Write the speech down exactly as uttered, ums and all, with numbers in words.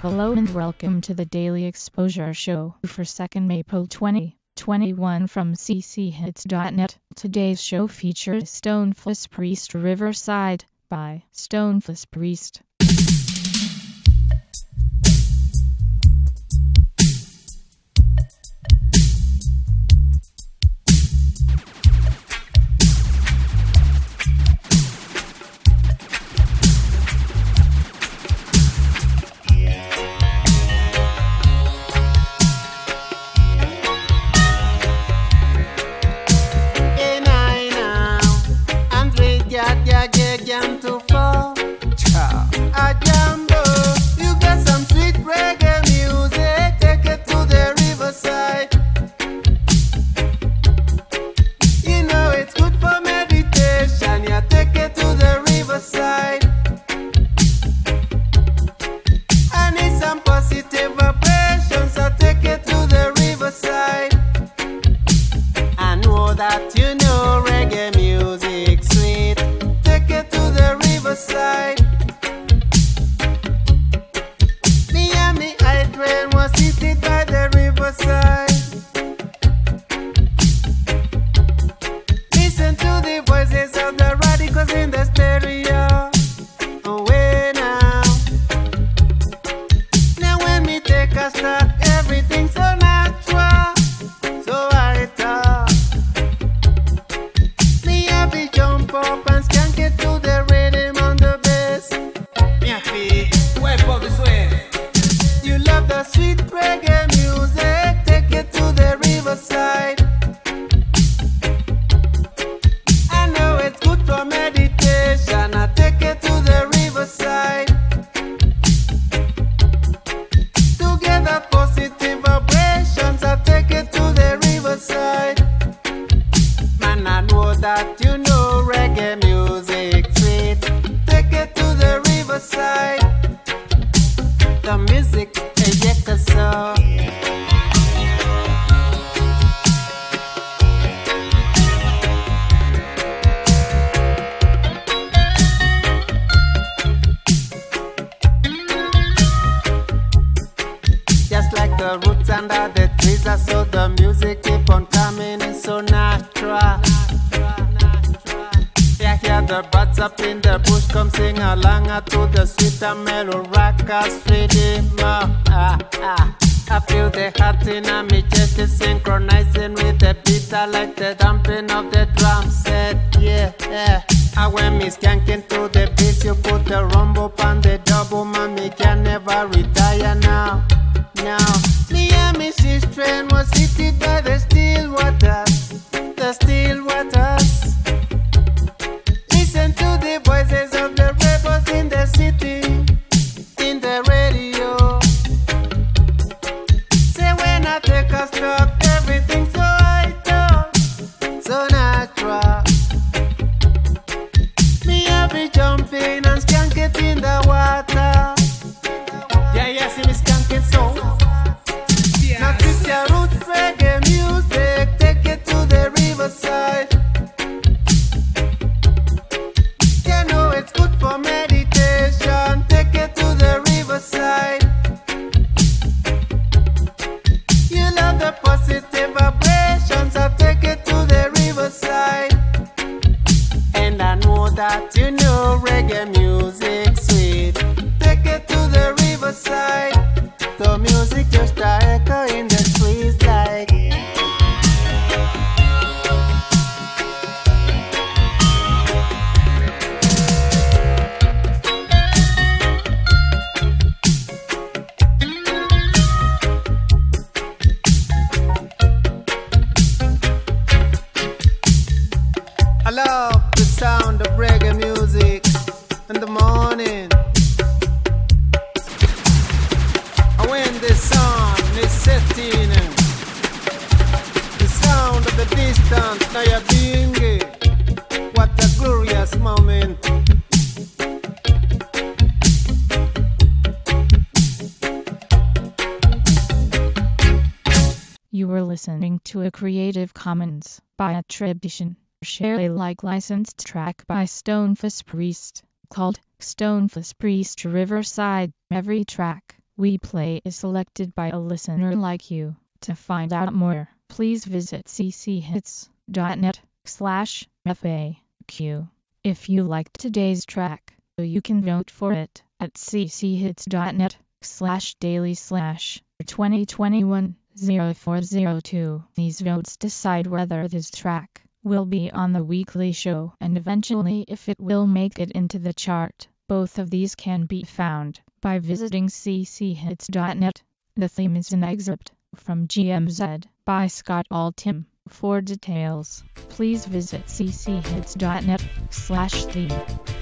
Hello and welcome to the Daily Exposure Show for second April twenty twenty-one from c c hits dot net. Today's show features Stoneface Priest Riverside by Stoneface Priest. That you know reggae music sweet. Take it to the riverside. Me and me I train was seated by the riverside. Listen to the voices of the radicals in the stereo. Away now. Now when me take a start, everything's so natural. So I talk. Jump up and skank it to the rhythm on the bass. Mi feet, wave of the swing. You love the sweet reggae music. Take it to the riverside. I know it's good for meditation. I take it to the riverside. To get that positive vibrations, I take it to the riverside. Man, I know that you know reggae music sweet. Take it to the riverside. The music eject the soul. Just like the roots under the trees, I saw the music keep on coming in so natural. Hear the birds up in the bush, come sing along to the sweet and mellow rockers rhythm. Ah, ah. I feel the heart in my chest is synchronizing with the beat. I like the thumping of the drum set. Yeah, yeah. I when me skanking to the bass, you put the rumble on the double, man, me can never retire now. Now, me and me sister was seated by the still waters, the still waters. Listen to the voices of the rebels in the city, in the radio. Say when I take a stop, everything's so vital, so natural. Me every jumping and skank it in the water. Yeah, yeah, see me skank it so. Now Christian roots reggae music, take it to the riverside. It's good for meditation. Take it to the riverside. You love the positive vibrations. I take it to the riverside. And I know that you know reggae music sweet. Take it to the riverside. The music just a echo in the trees like. I love the sound of reggae music in the morning. And when the sun is setting, the sound of the distant Nayabingi, what a glorious moment. You were listening to a Creative Commons by attribution, share Alike licensed track by Stoneface Priest, called Stoneface Priest Riverside. Every track we play is selected by a listener like you. To find out more, please visit cchits.net slash FAQ. If you liked today's track, you can vote for it at cchits.net slash daily slash 2021 0402. These votes decide whether this track will be on the weekly show and eventually if it will make it into the chart. Both of these can be found by visiting cchits.net. The theme is an excerpt from G M Z by Scott Altham. For details, please visit cchits.net slash theme.